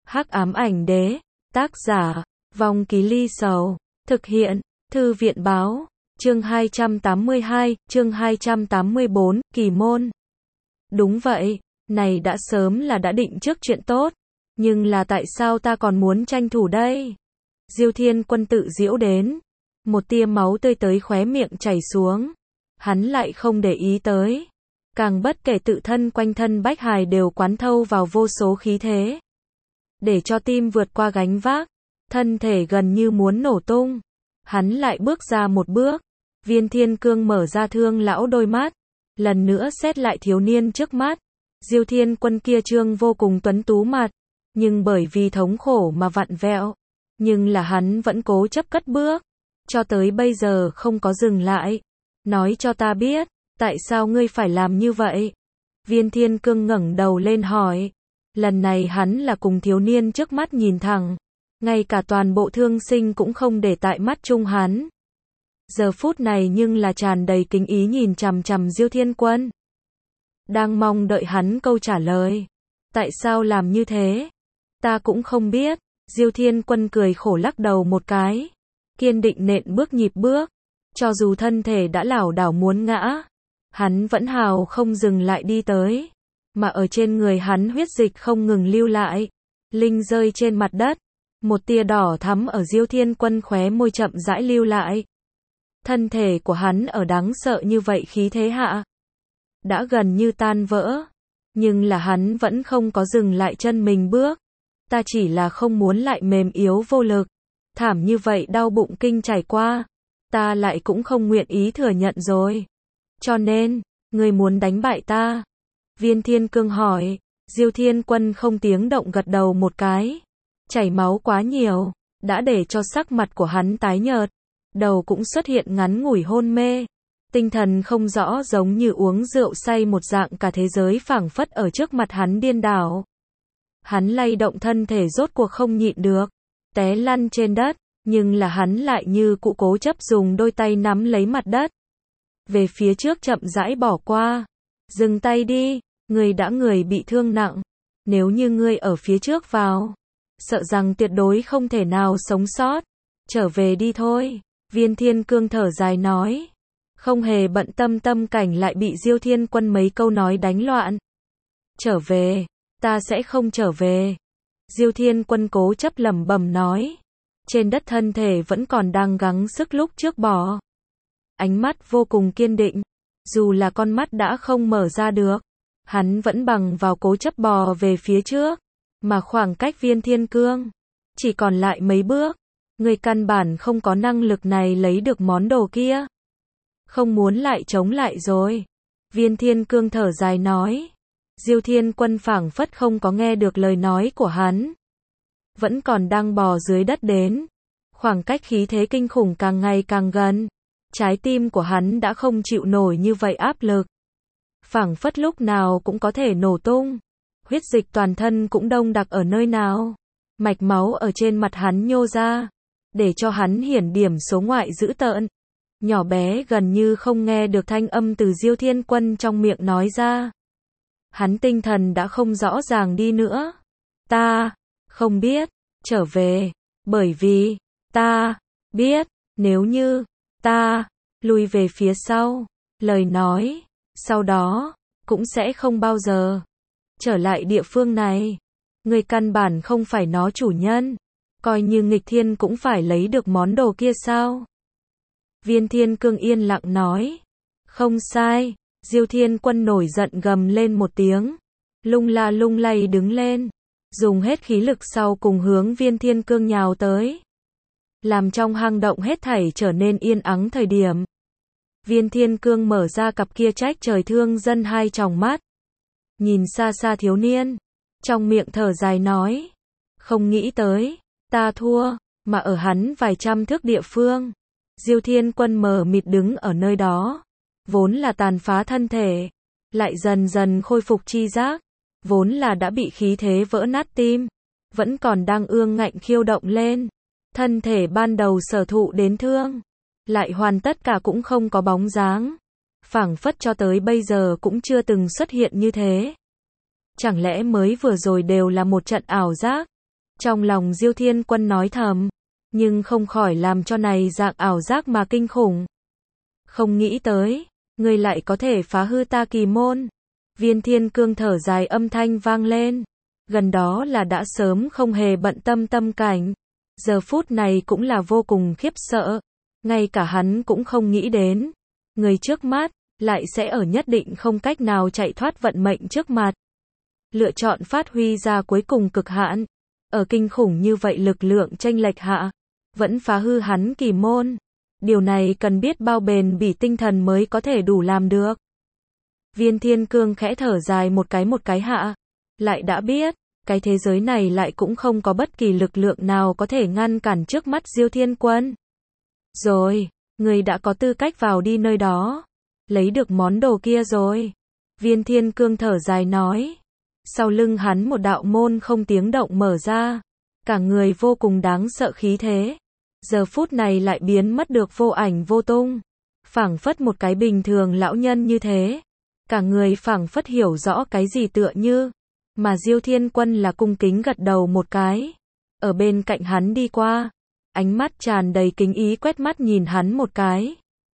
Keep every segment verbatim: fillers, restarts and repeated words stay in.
Hắc ám ảnh đế, tác giả, Vong Ký Ly Sầu, thực hiện, Thư viện báo, chương hai trăm tám mươi hai, chương hai trăm tám mươi bốn, kỳ môn. Đúng vậy, này đã sớm là đã định trước chuyện tốt, nhưng là tại sao ta còn muốn tranh thủ đây? Diêu Thiên Quân tự giễu đến, một tia máu tươi tới khóe miệng chảy xuống, hắn lại không để ý tới, càng bất kể tự thân quanh thân bách hài đều quán thâu vào vô số khí thế, để cho tim vượt qua gánh vác, thân thể gần như muốn nổ tung. Hắn lại bước ra một bước, Viên Thiên Cương mở ra thương lão đôi mắt, lần nữa xét lại thiếu niên trước mắt. Diêu Thiên Quân kia trương vô cùng tuấn tú mặt, nhưng bởi vì thống khổ mà vặn vẹo, nhưng là hắn vẫn cố chấp cất bước, cho tới bây giờ không có dừng lại. Nói cho ta biết, tại sao ngươi phải làm như vậy? Viên Thiên Cương ngẩng đầu lên hỏi. Lần này hắn là cùng thiếu niên trước mắt nhìn thẳng, ngay cả toàn bộ thương sinh cũng không để tại mắt chung hắn. Giờ phút này nhưng là tràn đầy kính ý nhìn chằm chằm Diêu Thiên Quân, đang mong đợi hắn câu trả lời. Tại sao làm như thế? Ta cũng không biết. Diêu Thiên Quân cười khổ lắc đầu một cái, kiên định nện bước nhịp bước, cho dù thân thể đã lảo đảo muốn ngã, hắn vẫn hào không dừng lại đi tới, mà ở trên người hắn huyết dịch không ngừng lưu lại, linh rơi trên mặt đất, một tia đỏ thắm ở Diêu Thiên Quân khóe môi chậm rãi lưu lại. Thân thể của hắn ở đáng sợ như vậy khí thế hạ, đã gần như tan vỡ, nhưng là hắn vẫn không có dừng lại chân mình bước. Ta chỉ là không muốn lại mềm yếu vô lực, thảm như vậy đau bụng kinh trải qua, ta lại cũng không nguyện ý thừa nhận rồi. Cho nên, ngươi muốn đánh bại ta? Viên Thiên Cương hỏi. Diêu Thiên Quân không tiếng động gật đầu một cái. Chảy máu quá nhiều, đã để cho sắc mặt của hắn tái nhợt, đầu cũng xuất hiện ngắn ngủi hôn mê, tinh thần không rõ, giống như uống rượu say một dạng, cả thế giới phảng phất ở trước mặt hắn điên đảo. Hắn lay động thân thể rốt cuộc không nhịn được, té lăn trên đất, nhưng là hắn lại như cũ cố chấp dùng đôi tay nắm lấy mặt đất, về phía trước chậm rãi bỏ qua. Dừng tay đi, ngươi đã người bị thương nặng, nếu như ngươi ở phía trước vào, sợ rằng tuyệt đối không thể nào sống sót, trở về đi thôi. Viên Thiên Cương thở dài nói, không hề bận tâm tâm cảnh lại bị Diêu Thiên Quân mấy câu nói đánh loạn. Trở về, ta sẽ không trở về. Diêu Thiên Quân cố chấp lẩm bẩm nói, trên đất thân thể vẫn còn đang gắng sức lúc trước bỏ. Ánh mắt vô cùng kiên định, dù là con mắt đã không mở ra được, hắn vẫn bằng vào cố chấp bò về phía trước, mà khoảng cách Viên Thiên Cương chỉ còn lại mấy bước, người căn bản không có năng lực này lấy được món đồ kia. Không muốn lại chống lại rồi. Viên Thiên Cương thở dài nói. Diêu Thiên Quân phảng phất không có nghe được lời nói của hắn, vẫn còn đang bò dưới đất đến. Khoảng cách khí thế kinh khủng càng ngày càng gần, trái tim của hắn đã không chịu nổi như vậy áp lực, phảng phất lúc nào cũng có thể nổ tung. Huyết dịch toàn thân cũng đông đặc ở nơi nào, mạch máu ở trên mặt hắn nhô ra, để cho hắn hiển điểm số ngoại dữ tợn. Nhỏ bé gần như không nghe được thanh âm từ Diêu Thiên Quân trong miệng nói ra. Hắn tinh thần đã không rõ ràng đi nữa. Ta không biết trở về, bởi vì ta biết, nếu như ta lùi về phía sau, lời nói sau đó cũng sẽ không bao giờ trở lại địa phương này. Người căn bản không phải nó chủ nhân, coi như nghịch thiên cũng phải lấy được món đồ kia sao? Viên Thiên Cương yên lặng nói. Không sai. Diêu Thiên Quân nổi giận gầm lên một tiếng, lung la lung lay đứng lên, dùng hết khí lực sau cùng hướng Viên Thiên Cương nhào tới, làm trong hang động hết thảy trở nên yên ắng. Thời điểm Viên Thiên Cương mở ra cặp kia trách trời thương dân hai tròng mắt, nhìn xa xa thiếu niên, trong miệng thở dài nói, không nghĩ tới, ta thua, mà ở hắn vài trăm thước địa phương. Diêu Thiên Quân mờ mịt đứng ở nơi đó, vốn là tàn phá thân thể, lại dần dần khôi phục chi giác, vốn là đã bị khí thế vỡ nát tim, vẫn còn đang ương ngạnh khiêu động lên. Thân thể ban đầu sở thụ đến thương, lại hoàn tất cả cũng không có bóng dáng, phảng phất cho tới bây giờ cũng chưa từng xuất hiện như thế. Chẳng lẽ mới vừa rồi đều là một trận ảo giác? Trong lòng Diêu Thiên Quân nói thầm, nhưng không khỏi làm cho này dạng ảo giác mà kinh khủng. Không nghĩ tới, ngươi lại có thể phá hư ta kỳ môn. Viên Thiên Cương thở dài âm thanh vang lên. Gần đó là đã sớm không hề bận tâm tâm cảnh. Giờ phút này cũng là vô cùng khiếp sợ. Ngay cả hắn cũng không nghĩ đến. Người trước mắt, lại sẽ ở nhất định không cách nào chạy thoát vận mệnh trước mặt. Lựa chọn phát huy ra cuối cùng cực hạn. Ở kinh khủng như vậy lực lượng chênh lệch hạ. Vẫn phá hư hắn kỳ môn. Điều này cần biết bao bền bỉ tinh thần mới có thể đủ làm được. Viên Thiên Cương khẽ thở dài một cái một cái hạ. Lại đã biết, cái thế giới này lại cũng không có bất kỳ lực lượng nào có thể ngăn cản trước mắt Diêu Thiên Quân. Rồi, người đã có tư cách vào đi nơi đó. Lấy được món đồ kia rồi. Viên Thiên Cương thở dài nói. Sau lưng hắn một đạo môn không tiếng động mở ra. Cả người vô cùng đáng sợ khí thế. Giờ phút này lại biến mất được vô ảnh vô tung. Phảng phất một cái bình thường lão nhân như thế. Cả người phảng phất hiểu rõ cái gì tựa như. Mà Diêu Thiên Quân là cung kính gật đầu một cái. Ở bên cạnh hắn đi qua. Ánh mắt tràn đầy kính ý quét mắt nhìn hắn một cái.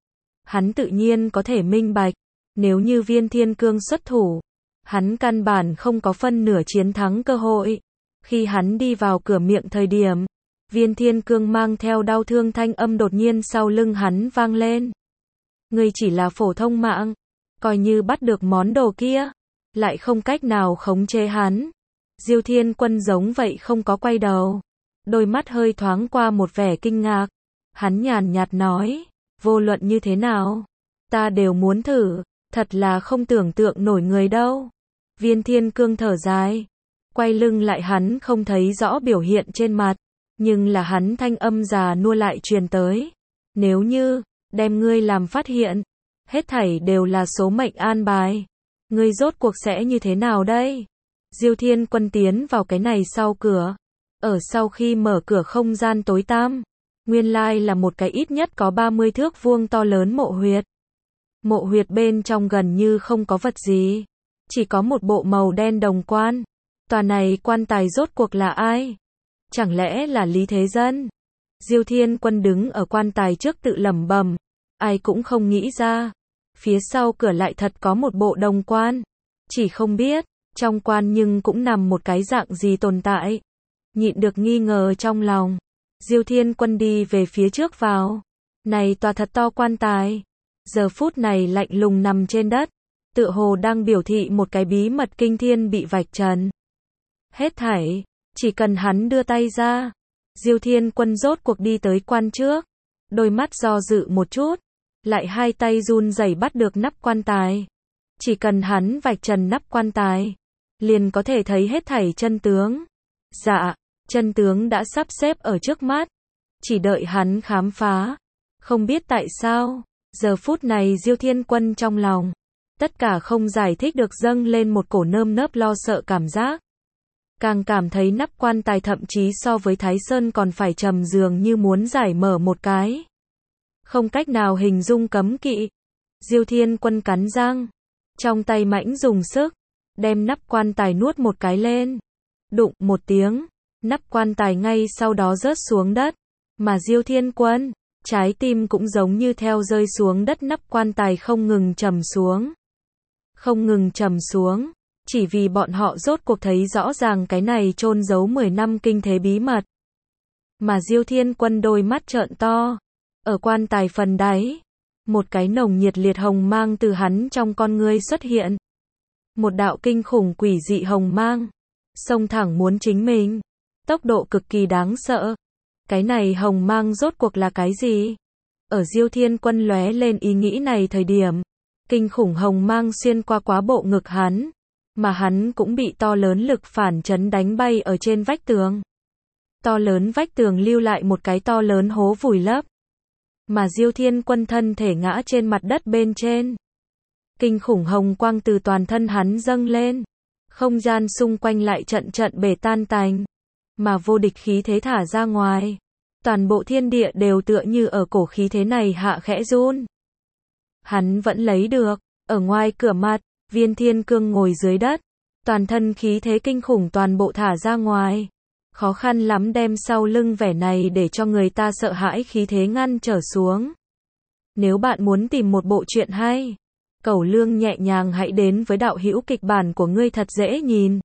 Hắn tự nhiên có thể minh bạch. Nếu như Viên Thiên Cương xuất thủ. Hắn căn bản không có phân nửa chiến thắng cơ hội. Khi hắn đi vào cửa miệng thời điểm. Viên Thiên Cương mang theo đau thương thanh âm đột nhiên sau lưng hắn vang lên. Ngươi chỉ là phổ thông mạng. Coi như bắt được món đồ kia. Lại không cách nào khống chế hắn. Diêu Thiên Quân giống vậy không có quay đầu. Đôi mắt hơi thoáng qua một vẻ kinh ngạc. Hắn nhàn nhạt nói. Vô luận như thế nào. Ta đều muốn thử. Thật là không tưởng tượng nổi người đâu. Viên Thiên Cương thở dài. Quay lưng lại hắn không thấy rõ biểu hiện trên mặt. Nhưng là hắn thanh âm già nua lại truyền tới. Nếu như, đem ngươi làm phát hiện. Hết thảy đều là số mệnh an bài. Ngươi rốt cuộc sẽ như thế nào đây? Diêu Thiên Quân tiến vào cái này sau cửa. Ở sau khi mở cửa không gian tối tăm. Nguyên lai là một cái ít nhất có ba mươi thước vuông to lớn mộ huyệt. Mộ huyệt bên trong gần như không có vật gì. Chỉ có một bộ màu đen đồng quan. Tòa này quan tài rốt cuộc là ai? Chẳng lẽ là Lý Thế Dân? Diêu Thiên Quân đứng ở quan tài trước tự lẩm bẩm. Ai cũng không nghĩ ra. Phía sau cửa lại thật có một bộ đồng quan. Chỉ không biết, trong quan nhưng cũng nằm một cái dạng gì tồn tại. Nhịn được nghi ngờ trong lòng. Diêu Thiên Quân đi về phía trước vào. Này tòa thật to quan tài. Giờ phút này lạnh lùng nằm trên đất. Tựa hồ đang biểu thị một cái bí mật kinh thiên bị vạch trần. Hết thảy, chỉ cần hắn đưa tay ra. Diêu Thiên Quân rốt cuộc đi tới quan trước. Đôi mắt do dự một chút. Lại hai tay run rẩy bắt được nắp quan tài. Chỉ cần hắn vạch trần nắp quan tài. Liền có thể thấy hết thảy chân tướng. Dạ, chân tướng đã sắp xếp ở trước mắt. Chỉ đợi hắn khám phá. Không biết tại sao. Giờ phút này Diêu Thiên Quân trong lòng. Tất cả không giải thích được dâng lên một cổ nơm nớp lo sợ cảm giác. Càng cảm thấy nắp quan tài thậm chí so với Thái Sơn còn phải trầm dường như muốn giải mở một cái. Không cách nào hình dung cấm kỵ. Diêu Thiên Quân cắn răng. Trong tay mãnh dùng sức. Đem nắp quan tài nuốt một cái lên. Đụng một tiếng. Nắp quan tài ngay sau đó rớt xuống đất. Mà Diêu Thiên Quân, trái tim cũng giống như theo rơi xuống đất nắp quan tài không ngừng trầm xuống. Không ngừng trầm xuống. Chỉ vì bọn họ rốt cuộc thấy rõ ràng cái này chôn giấu mười năm kinh thế bí mật. Mà Diêu Thiên Quân đôi mắt trợn to. Ở quan tài phần đáy. Một cái nồng nhiệt liệt hồng mang từ hắn trong con ngươi xuất hiện. Một đạo kinh khủng quỷ dị hồng mang. Xông thẳng muốn chính mình. Tốc độ cực kỳ đáng sợ. Cái này hồng mang rốt cuộc là cái gì? Ở Diêu Thiên Quân lóe lên ý nghĩ này thời điểm. Kinh khủng hồng mang xuyên qua quá bộ ngực hắn. Mà hắn cũng bị to lớn lực phản chấn đánh bay ở trên vách tường. To lớn vách tường lưu lại một cái to lớn hố vùi lấp. Mà Diêu Thiên Quân thân thể ngã trên mặt đất bên trên. Kinh khủng hồng quang từ toàn thân hắn dâng lên. Không gian xung quanh lại trận trận bể tan tành. Mà vô địch khí thế thả ra ngoài. Toàn bộ thiên địa đều tựa như ở cổ khí thế này hạ khẽ run. Hắn vẫn lấy được. Ở ngoài cửa mặt, Viên Thiên Cương ngồi dưới đất. Toàn thân khí thế kinh khủng toàn bộ thả ra ngoài. khó khăn lắm đem sau lưng vẻ này để cho người ta sợ hãi khí thế ngăn trở xuống. Nếu bạn muốn tìm một bộ truyện hay, cẩu lương nhẹ nhàng hãy đến với đạo hữu kịch bản của ngươi thật dễ nhìn.